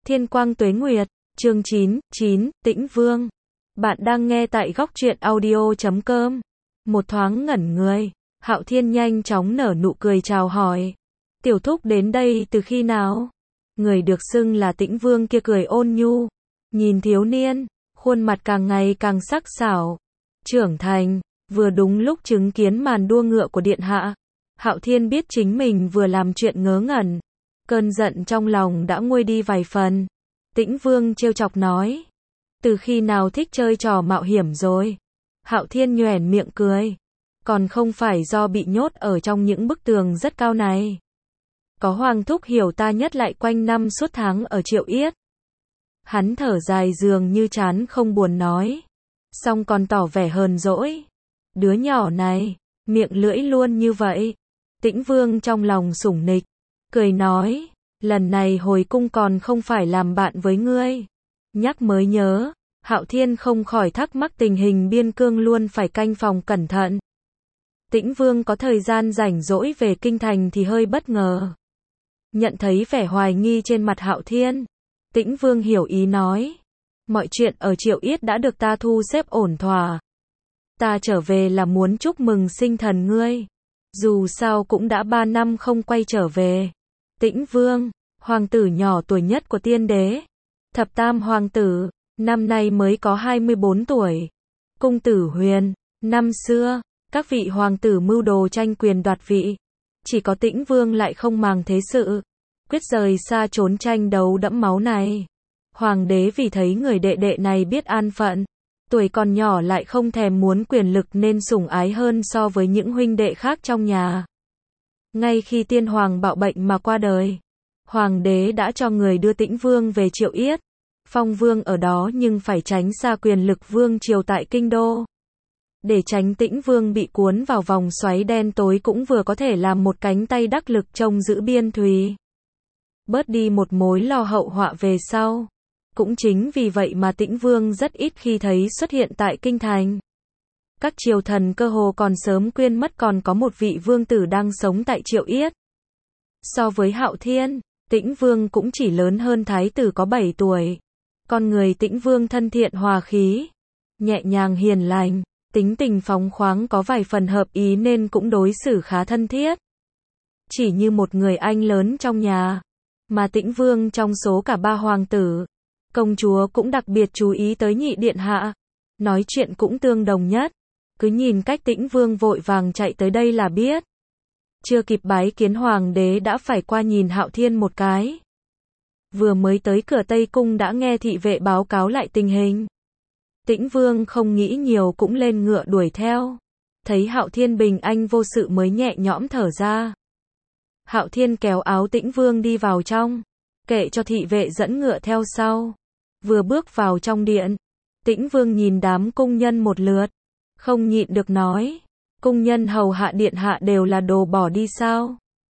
Thiên quang tuế nguyệt, chương 9, Tĩnh Vương. Bạn đang nghe tại góc truyện audio.com. Một thoáng ngẩn người, Hạo Thiên nhanh chóng nở nụ cười chào hỏi. Tiểu thúc đến đây từ khi nào? Người được xưng là Tĩnh Vương kia cười ôn nhu, nhìn thiếu niên, khuôn mặt càng ngày càng sắc sảo, trưởng thành, vừa đúng lúc chứng kiến màn đua ngựa của điện hạ. Hạo Thiên biết chính mình vừa làm chuyện ngớ ngẩn, cơn giận trong lòng đã nguôi đi vài phần. Tĩnh Vương trêu chọc nói, từ khi nào thích chơi trò mạo hiểm rồi? Hạo Thiên nhoẻn miệng cười, còn không phải do bị nhốt ở trong những bức tường rất cao này. Có Hoàng thúc hiểu ta nhất lại quanh năm suốt tháng ở Triệu Yết. Hắn thở dài dường như chán không buồn nói, xong còn tỏ vẻ hờn dỗi. Đứa nhỏ này, miệng lưỡi luôn như vậy. Tĩnh Vương trong lòng sủng nịch, cười nói, lần này hồi cung còn không phải làm bạn với ngươi. Nhắc mới nhớ, Hạo Thiên không khỏi thắc mắc tình hình biên cương luôn phải canh phòng cẩn thận. Tĩnh Vương có thời gian rảnh rỗi về kinh thành thì hơi bất ngờ. Nhận thấy vẻ hoài nghi trên mặt Hạo Thiên, Tĩnh Vương hiểu ý nói, mọi chuyện ở Triệu Yết đã được ta thu xếp ổn thỏa. Ta trở về là muốn chúc mừng sinh thần ngươi. Dù sao cũng đã 3 năm không quay trở về. Tĩnh Vương, hoàng tử nhỏ tuổi nhất của tiên đế. Thập tam hoàng tử, năm nay mới có 24 tuổi. Cung tử Huyền, năm xưa, các vị hoàng tử mưu đồ tranh quyền đoạt vị. Chỉ có Tĩnh Vương lại không màng thế sự, quyết rời xa trốn tranh đấu đẫm máu này. Hoàng đế vì thấy người đệ đệ này biết an phận, tuổi còn nhỏ lại không thèm muốn quyền lực nên sủng ái hơn so với những huynh đệ khác trong nhà. Ngay khi tiên hoàng bạo bệnh mà qua đời, hoàng đế đã cho người đưa Tĩnh Vương về Triệu Yết, phong vương ở đó nhưng phải tránh xa quyền lực vương triều tại kinh đô. Để tránh Tĩnh Vương bị cuốn vào vòng xoáy đen tối cũng vừa có thể làm một cánh tay đắc lực trông giữ biên thùy. Bớt đi một mối lo hậu họa về sau. Cũng chính vì vậy mà Tĩnh Vương rất ít khi thấy xuất hiện tại kinh thành. Các triều thần cơ hồ còn sớm quên mất còn có một vị vương tử đang sống tại Triệu Yết. So với Hạo Thiên, Tĩnh Vương cũng chỉ lớn hơn thái tử có 7 tuổi. Con người Tĩnh Vương thân thiện hòa khí, nhẹ nhàng hiền lành, tính tình phóng khoáng có vài phần hợp ý nên cũng đối xử khá thân thiết. Chỉ như một người anh lớn trong nhà, mà Tĩnh Vương trong số cả 3 hoàng tử, công chúa cũng đặc biệt chú ý tới nhị điện hạ, nói chuyện cũng tương đồng nhất. Cứ nhìn cách Tĩnh Vương vội vàng chạy tới đây là biết. Chưa kịp bái kiến hoàng đế đã phải qua nhìn Hạo Thiên một cái. Vừa mới tới cửa Tây Cung đã nghe thị vệ báo cáo lại tình hình. Tĩnh Vương không nghĩ nhiều cũng lên ngựa đuổi theo. Thấy Hạo Thiên bình an vô sự mới nhẹ nhõm thở ra. Hạo Thiên kéo áo Tĩnh Vương đi vào trong, kệ cho thị vệ dẫn ngựa theo sau. Vừa bước vào trong điện, Tĩnh Vương nhìn đám cung nhân một lượt, không nhịn được nói, cung nhân hầu hạ điện hạ đều là đồ bỏ đi sao?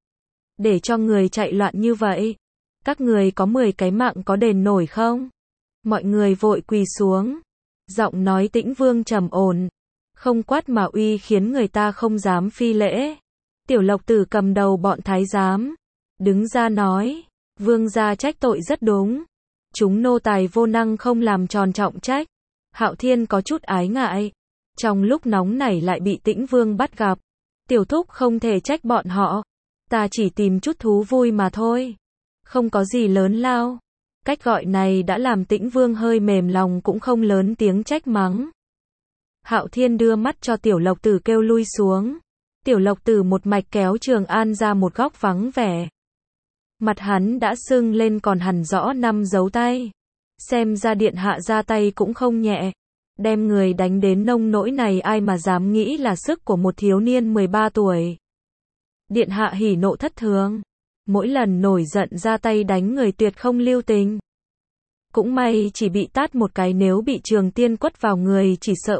Để cho người chạy loạn như vậy, các người có 10 cái mạng có đền nổi không? Mọi người vội quỳ xuống, giọng nói Tĩnh Vương trầm ổn, không quát mà uy khiến người ta không dám phi lễ. Tiểu Lộc Tử cầm đầu bọn thái giám, đứng ra nói, vương gia trách tội rất đúng. Chúng nô tài vô năng không làm tròn trọng trách. Hạo Thiên có chút ái ngại. Trong lúc nóng nảy lại bị Tĩnh Vương bắt gặp. Tiểu thúc không thể trách bọn họ. Ta chỉ tìm chút thú vui mà thôi. Không có gì lớn lao. Cách gọi này đã làm Tĩnh Vương hơi mềm lòng cũng không lớn tiếng trách mắng. Hạo Thiên đưa mắt cho Tiểu Lộc Tử kêu lui xuống. Tiểu Lộc Tử một mạch kéo Trường An ra một góc vắng vẻ. Mặt hắn đã sưng lên còn hằn rõ 5 dấu tay. Xem ra điện hạ ra tay cũng không nhẹ. Đem người đánh đến nông nỗi này ai mà dám nghĩ là sức của một thiếu niên 13 tuổi. Điện hạ hỉ nộ thất thường. Mỗi lần nổi giận ra tay đánh người tuyệt không lưu tình. Cũng may chỉ bị tát một cái, nếu bị Trường Tiên quất vào người chỉ sợ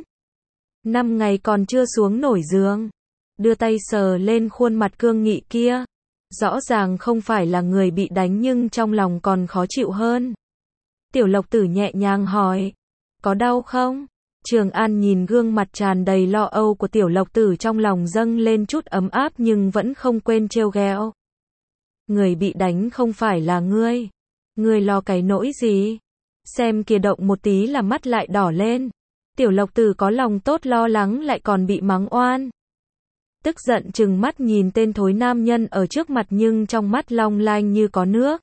4-5 ngày còn chưa xuống nổi giường. Đưa tay sờ lên khuôn mặt cương nghị kia. Rõ ràng không phải là người bị đánh nhưng trong lòng còn khó chịu hơn. Tiểu Lộc Tử nhẹ nhàng hỏi, có đau không? Trường An nhìn gương mặt tràn đầy lo âu của Tiểu Lộc Tử trong lòng dâng lên chút ấm áp nhưng vẫn không quên trêu ghẹo. Người bị đánh không phải là ngươi. Người lo cái nỗi gì? Xem kìa, động một tí là mắt lại đỏ lên. Tiểu Lộc Tử có lòng tốt lo lắng lại còn bị mắng oan. Tức giận trừng mắt nhìn tên thối nam nhân ở trước mặt nhưng trong mắt long lanh như có nước.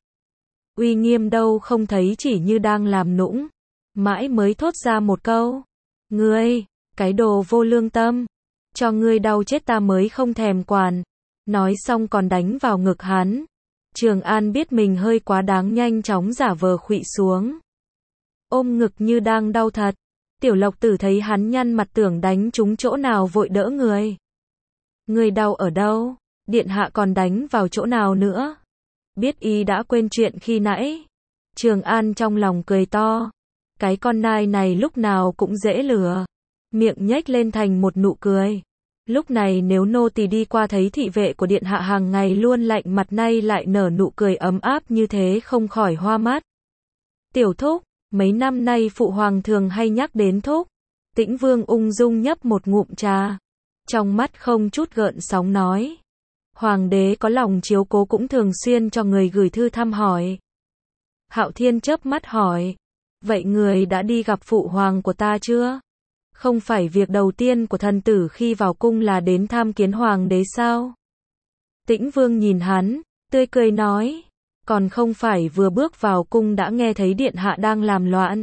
Uy nghiêm đâu không thấy, chỉ như đang làm nũng. Mãi mới thốt ra một câu. Ngươi, cái đồ vô lương tâm. Cho ngươi đau chết ta mới không thèm quản. Nói xong còn đánh vào ngực hắn. Trường An biết mình hơi quá đáng, nhanh chóng giả vờ khuỵu xuống. Ôm ngực như đang đau thật. Tiểu Lộc Tử thấy hắn nhăn mặt tưởng đánh trúng chỗ nào vội đỡ người. Người đau ở đâu? Điện hạ còn đánh vào chỗ nào nữa? Biết y đã quên chuyện khi nãy. Trường An trong lòng cười to. Cái con nai này lúc nào cũng dễ lừa. Miệng nhếch lên thành một nụ cười. Lúc này nếu nô tỳ đi qua thấy thị vệ của điện hạ hàng ngày luôn lạnh mặt, nay lại nở nụ cười ấm áp như thế, không khỏi hoa mắt. Tiểu thúc, mấy năm nay phụ hoàng thường hay nhắc đến thúc. Tĩnh Vương ung dung nhấp một ngụm trà. Trong mắt không chút gợn sóng nói. Hoàng đế có lòng chiếu cố cũng thường xuyên cho người gửi thư thăm hỏi. Hạo Thiên chớp mắt hỏi. Vậy người đã đi gặp phụ hoàng của ta chưa? Không phải việc đầu tiên của thần tử khi vào cung là đến tham kiến hoàng đế sao? Tĩnh Vương nhìn hắn, tươi cười nói. Còn không phải vừa bước vào cung đã nghe thấy điện hạ đang làm loạn.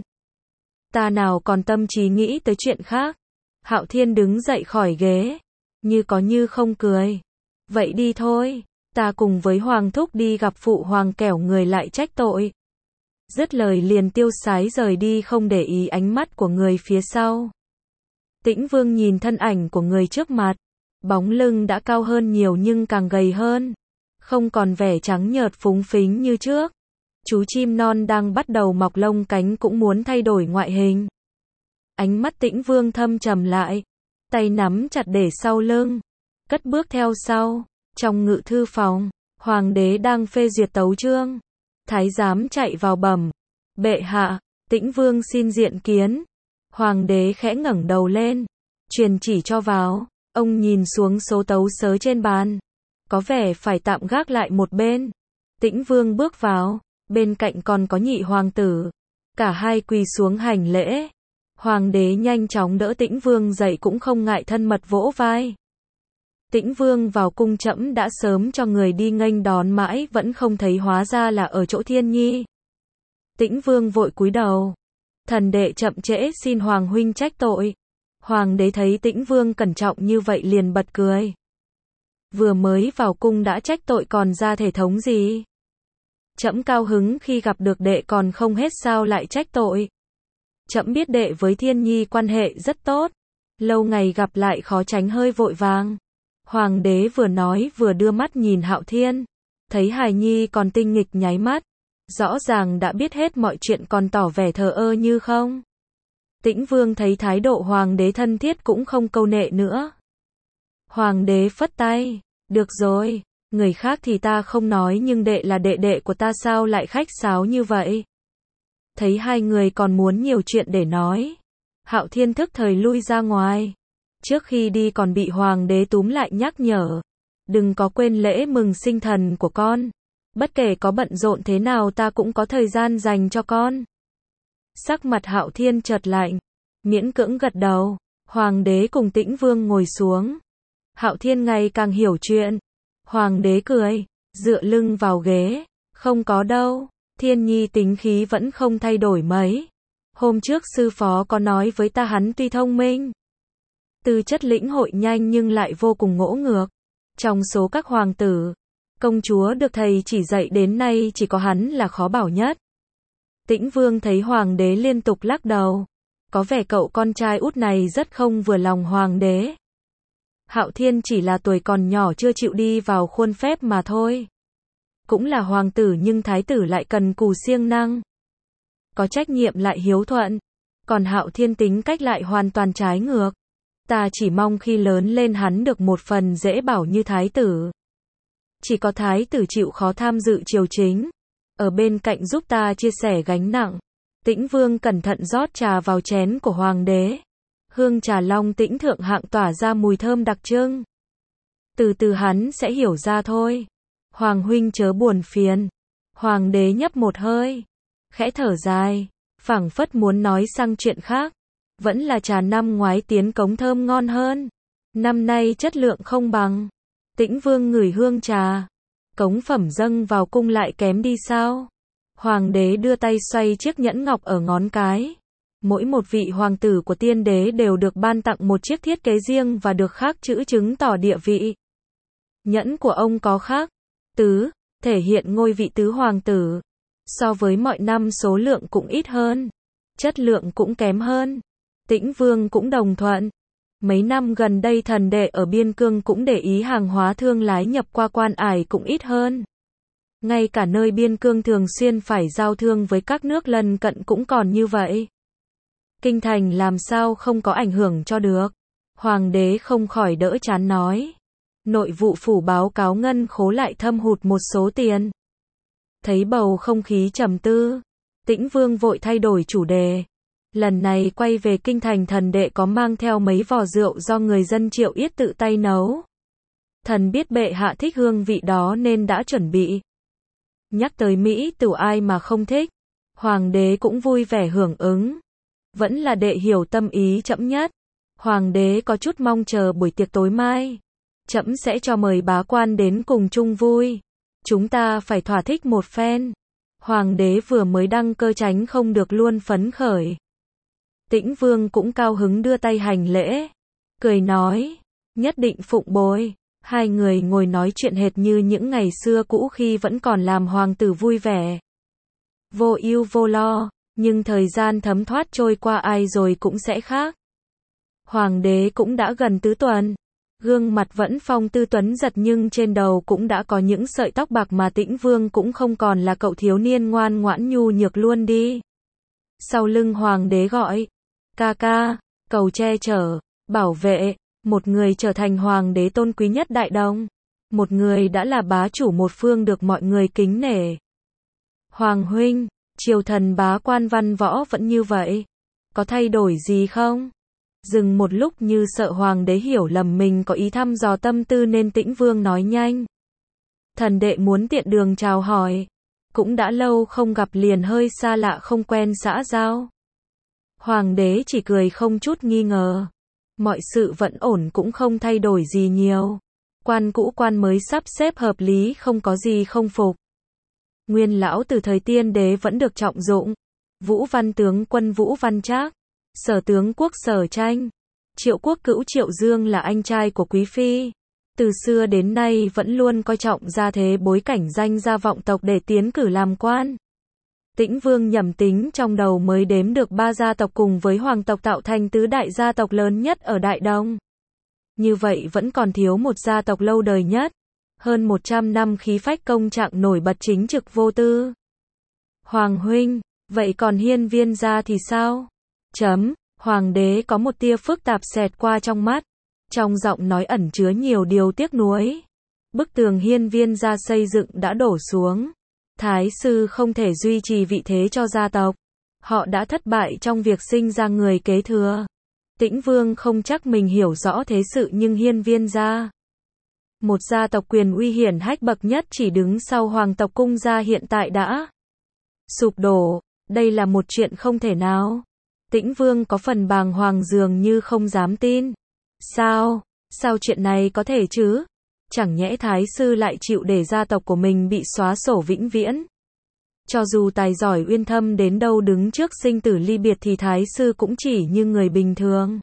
Ta nào còn tâm trí nghĩ tới chuyện khác. Hạo Thiên đứng dậy khỏi ghế. Như có như không cười. Vậy đi thôi, ta cùng với hoàng thúc đi gặp phụ hoàng kẻo người lại trách tội. Dứt lời liền tiêu sái rời đi, không để ý ánh mắt của người phía sau. Tĩnh Vương nhìn thân ảnh của người trước mặt. Bóng lưng đã cao hơn nhiều nhưng càng gầy hơn. Không còn vẻ trắng nhợt phúng phính như trước. Chú chim non đang bắt đầu mọc lông cánh cũng muốn thay đổi ngoại hình. Ánh mắt Tĩnh Vương thâm trầm lại. Tay nắm chặt để sau lưng. Cất bước theo sau. Trong ngự thư phòng, hoàng đế đang phê duyệt tấu chương. Thái giám chạy vào bẩm. Bệ hạ, Tĩnh Vương xin diện kiến. Hoàng đế khẽ ngẩng đầu lên. Truyền chỉ cho vào. Ông nhìn xuống số tấu sớ trên bàn. Có vẻ phải tạm gác lại một bên. Tĩnh Vương bước vào. Bên cạnh còn có nhị hoàng tử. Cả hai quỳ xuống hành lễ. Hoàng đế nhanh chóng đỡ Tĩnh Vương dậy cũng không ngại thân mật vỗ vai. Tĩnh Vương vào cung, trẫm đã sớm cho người đi nghênh đón mãi vẫn không thấy, hóa ra là ở chỗ Thiên Nhi. Tĩnh Vương vội cúi đầu. Thần đệ chậm trễ, xin hoàng huynh trách tội. Hoàng đế thấy Tĩnh Vương cẩn trọng như vậy liền bật cười. Vừa mới vào cung đã trách tội còn ra thể thống gì? Trẫm cao hứng khi gặp được đệ còn không hết, sao lại trách tội? Trẫm biết đệ với Thiên Nhi quan hệ rất tốt. Lâu ngày gặp lại khó tránh hơi vội vàng. Hoàng đế vừa nói vừa đưa mắt nhìn Hạo Thiên. Thấy hài nhi còn tinh nghịch nháy mắt. Rõ ràng đã biết hết mọi chuyện còn tỏ vẻ thờ ơ như không. Tĩnh Vương thấy thái độ hoàng đế thân thiết cũng không câu nệ nữa. Hoàng đế phất tay. Được rồi, người khác thì ta không nói nhưng đệ là đệ đệ của ta, sao lại khách sáo như vậy? Thấy hai người còn muốn nhiều chuyện để nói. Hạo Thiên thức thời lui ra ngoài. Trước khi đi còn bị hoàng đế túm lại nhắc nhở. Đừng có quên lễ mừng sinh thần của con. Bất kể có bận rộn thế nào ta cũng có thời gian dành cho con. Sắc mặt Hạo Thiên chợt lạnh. Miễn cưỡng gật đầu. Hoàng đế cùng Tĩnh Vương ngồi xuống. Hạo Thiên ngày càng hiểu chuyện. Hoàng đế cười. Dựa lưng vào ghế. Không có đâu. Thiên Nhi tính khí vẫn không thay đổi mấy. Hôm trước sư phó có nói với ta hắn tuy thông minh. Tư chất lĩnh hội nhanh nhưng lại vô cùng ngỗ ngược. Trong số các hoàng tử, công chúa được thầy chỉ dạy đến nay chỉ có hắn là khó bảo nhất. Tĩnh Vương thấy hoàng đế liên tục lắc đầu. Có vẻ cậu con trai út này rất không vừa lòng hoàng đế. Hạo Thiên chỉ là tuổi còn nhỏ chưa chịu đi vào khuôn phép mà thôi. Cũng là hoàng tử nhưng thái tử lại cần cù siêng năng. Có trách nhiệm lại hiếu thuận. Còn Hạo Thiên tính cách lại hoàn toàn trái ngược. Ta chỉ mong khi lớn lên hắn được một phần dễ bảo như thái tử. Chỉ có thái tử chịu khó tham dự triều chính. Ở bên cạnh giúp ta chia sẻ gánh nặng. Tĩnh Vương cẩn thận rót trà vào chén của hoàng đế. Hương trà Long Tĩnh thượng hạng tỏa ra mùi thơm đặc trưng. Từ từ hắn sẽ hiểu ra thôi. Hoàng huynh chớ buồn phiền. Hoàng đế nhấp một hơi, khẽ thở dài, phảng phất muốn nói sang chuyện khác. Vẫn là trà năm ngoái tiến cống thơm ngon hơn. Năm nay chất lượng không bằng. Tĩnh Vương ngửi hương trà. Cống phẩm dâng vào cung lại kém đi sao? Hoàng đế đưa tay xoay chiếc nhẫn ngọc ở ngón cái. Mỗi một vị hoàng tử của tiên đế đều được ban tặng một chiếc thiết kế riêng và được khắc chữ chứng tỏ địa vị. Nhẫn của ông có khắc tứ, thể hiện ngôi vị tứ hoàng tử. So với mọi năm số lượng cũng ít hơn, chất lượng cũng kém hơn. Tĩnh Vương cũng đồng thuận. Mấy năm gần đây thần đệ ở biên cương cũng để ý hàng hóa thương lái nhập qua quan ải cũng ít hơn. Ngay cả nơi biên cương thường xuyên phải giao thương với các nước lân cận cũng còn như vậy. Kinh thành làm sao không có ảnh hưởng cho được. Hoàng đế không khỏi đỡ chán nói. Nội vụ phủ báo cáo ngân khố lại thâm hụt một số tiền. Thấy bầu không khí trầm tư, Tĩnh Vương vội thay đổi chủ đề. Lần này quay về kinh thành thần đệ có mang theo mấy vò rượu do người dân Triệu Yết tự tay nấu. Thần biết bệ hạ thích hương vị đó nên đã chuẩn bị. Nhắc tới Mỹ tửu ai mà không thích. Hoàng đế cũng vui vẻ hưởng ứng. Vẫn là đệ hiểu tâm ý trẫm nhất. Hoàng đế có chút mong chờ buổi tiệc tối mai. Trẫm sẽ cho mời bá quan đến cùng chung vui. Chúng ta phải thỏa thích một phen. Hoàng đế vừa mới đăng cơ tránh không được luôn phấn khởi. Tĩnh Vương cũng cao hứng đưa tay hành lễ. Cười nói, nhất định phụng bồi. Hai người ngồi nói chuyện hệt như những ngày xưa cũ khi vẫn còn làm hoàng tử vui vẻ. Vô ưu vô lo, nhưng thời gian thấm thoát trôi qua ai rồi cũng sẽ khác. Hoàng đế cũng đã gần tứ tuần. Gương mặt vẫn phong tư tuấn giật nhưng trên đầu cũng đã có những sợi tóc bạc mà Tĩnh Vương cũng không còn là cậu thiếu niên ngoan ngoãn nhu nhược luôn đi. Sau lưng hoàng đế gọi, ca ca, cầu che chở, bảo vệ, một người trở thành hoàng đế tôn quý nhất Đại Đông. Một người đã là bá chủ một phương được mọi người kính nể. Hoàng huynh, triều thần bá quan văn võ vẫn như vậy. Có thay đổi gì không? Dừng một lúc như sợ hoàng đế hiểu lầm mình có ý thăm dò tâm tư nên Tĩnh Vương nói nhanh. Thần đệ muốn tiện đường chào hỏi. Cũng đã lâu không gặp liền hơi xa lạ không quen xã giao. Hoàng đế chỉ cười không chút nghi ngờ. Mọi sự vẫn ổn cũng không thay đổi gì nhiều. Quan cũ quan mới sắp xếp hợp lý không có gì không phục. Nguyên lão từ thời tiên đế vẫn được trọng dụng. Vũ văn tướng quân Vũ Văn Trác. Sở tướng quốc Sở Tranh. Triệu quốc cữu Triệu Dương là anh trai của quý phi. Từ xưa đến nay vẫn luôn coi trọng gia thế bối cảnh danh gia vọng tộc để tiến cử làm quan. Tĩnh Vương nhẩm tính trong đầu mới đếm được 3 gia tộc cùng với hoàng tộc tạo thành tứ đại gia tộc lớn nhất ở Đại Đông. Như vậy vẫn còn thiếu một gia tộc lâu đời nhất. Hơn 100 năm khí phách công trạng nổi bật chính trực vô tư. Hoàng huynh, vậy còn Hiên Viên gia thì sao? Hoàng đế có một tia phức tạp xẹt qua trong mắt. Trong giọng nói ẩn chứa nhiều điều tiếc nuối. Bức tường Hiên Viên gia xây dựng đã đổ xuống. Thái sư không thể duy trì vị thế cho gia tộc. Họ đã thất bại trong việc sinh ra người kế thừa. Tĩnh Vương không chắc mình hiểu rõ thế sự nhưng Hiên Viên gia, một gia tộc quyền uy hiển hách bậc nhất chỉ đứng sau hoàng tộc cung gia hiện tại đã sụp đổ. Đây là một chuyện không thể nào. Tĩnh Vương có phần bàng hoàng dường như không dám tin. Sao chuyện này có thể chứ? Chẳng nhẽ Thái sư lại chịu để gia tộc của mình bị xóa sổ vĩnh viễn? Cho dù tài giỏi uyên thâm đến đâu đứng trước sinh tử ly biệt thì Thái sư cũng chỉ như người bình thường.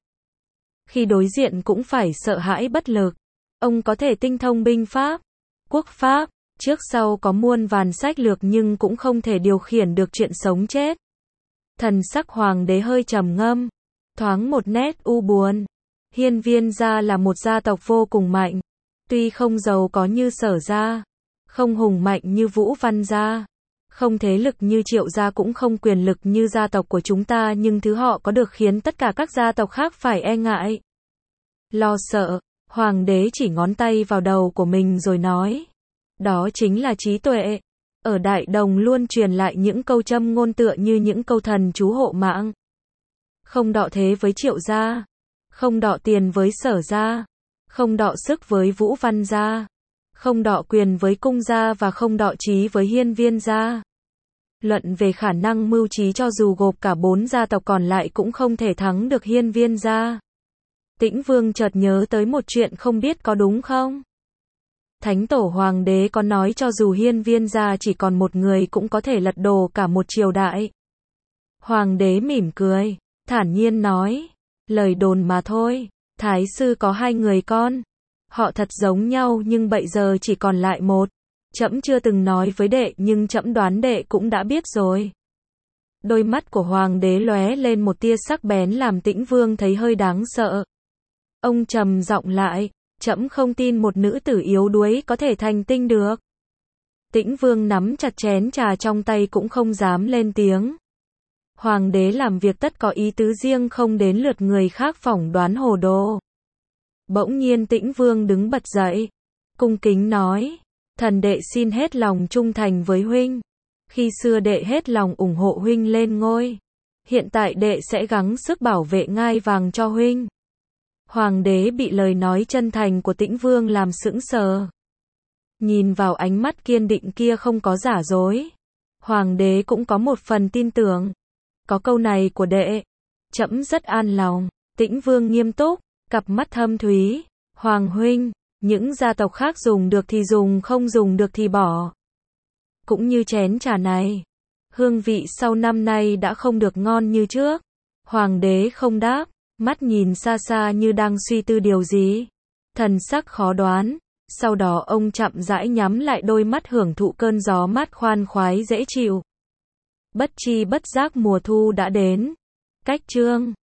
Khi đối diện cũng phải sợ hãi bất lực. Ông có thể tinh thông binh pháp, quốc pháp, trước sau có muôn vàn sách lược nhưng cũng không thể điều khiển được chuyện sống chết. Thần sắc hoàng đế hơi trầm ngâm, thoáng một nét u buồn. Hiên Viên gia là một gia tộc vô cùng mạnh. Tuy không giàu có như Sở gia, không hùng mạnh như Vũ Văn gia, không thế lực như Triệu gia cũng không quyền lực như gia tộc của chúng ta nhưng thứ họ có được khiến tất cả các gia tộc khác phải e ngại, lo sợ. Hoàng đế chỉ ngón tay vào đầu của mình rồi nói. Đó chính là trí tuệ. Ở Đại Đồng luôn truyền lại những câu châm ngôn tựa như những câu thần chú hộ mạng. Không đọ thế với Triệu gia, không đọ tiền với Sở gia, không đọ sức với Vũ Văn gia, không đọ quyền với cung gia và không đọ trí với hiên viên gia. Luận về khả năng mưu trí cho dù gộp cả 4 gia tộc còn lại cũng không thể thắng được hiên viên gia. Tĩnh Vương chợt nhớ tới một chuyện không biết có đúng không? Thánh tổ hoàng đế có nói cho dù hiên viên gia chỉ còn một người cũng có thể lật đổ cả một triều đại. Hoàng đế mỉm cười, thản nhiên nói, lời đồn mà thôi, thái sư có 2 người con. Họ thật giống nhau nhưng bây giờ chỉ còn lại một. Trẫm chưa từng nói với đệ nhưng trẫm đoán đệ cũng đã biết rồi. Đôi mắt của hoàng đế lóe lên một tia sắc bén làm Tĩnh Vương thấy hơi đáng sợ. Ông trầm giọng lại, trẫm không tin một nữ tử yếu đuối có thể thành tinh được. Tĩnh Vương nắm chặt chén trà trong tay cũng không dám lên tiếng. Hoàng đế làm việc tất có ý tứ riêng không đến lượt người khác phỏng đoán hồ đồ. Bỗng nhiên Tĩnh Vương đứng bật dậy, cung kính nói, thần đệ xin hết lòng trung thành với huynh. Khi xưa đệ hết lòng ủng hộ huynh lên ngôi. Hiện tại đệ sẽ gắng sức bảo vệ ngai vàng cho huynh. Hoàng đế bị lời nói chân thành của Tĩnh Vương làm sững sờ. Nhìn vào ánh mắt kiên định kia không có giả dối. Hoàng đế cũng có một phần tin tưởng. Có câu này của đệ, trẫm rất an lòng. Tĩnh Vương nghiêm túc, cặp mắt thâm thúy. Hoàng huynh, những gia tộc khác dùng được thì dùng, không dùng được thì bỏ. Cũng như chén trà này, hương vị sau năm nay đã không được ngon như trước. Hoàng đế không đáp, mắt nhìn xa xa như đang suy tư điều gì. Thần sắc khó đoán, sau đó ông chậm rãi nhắm lại đôi mắt hưởng thụ cơn gió mát khoan khoái dễ chịu. Bất chi bất giác mùa thu đã đến. Cách chương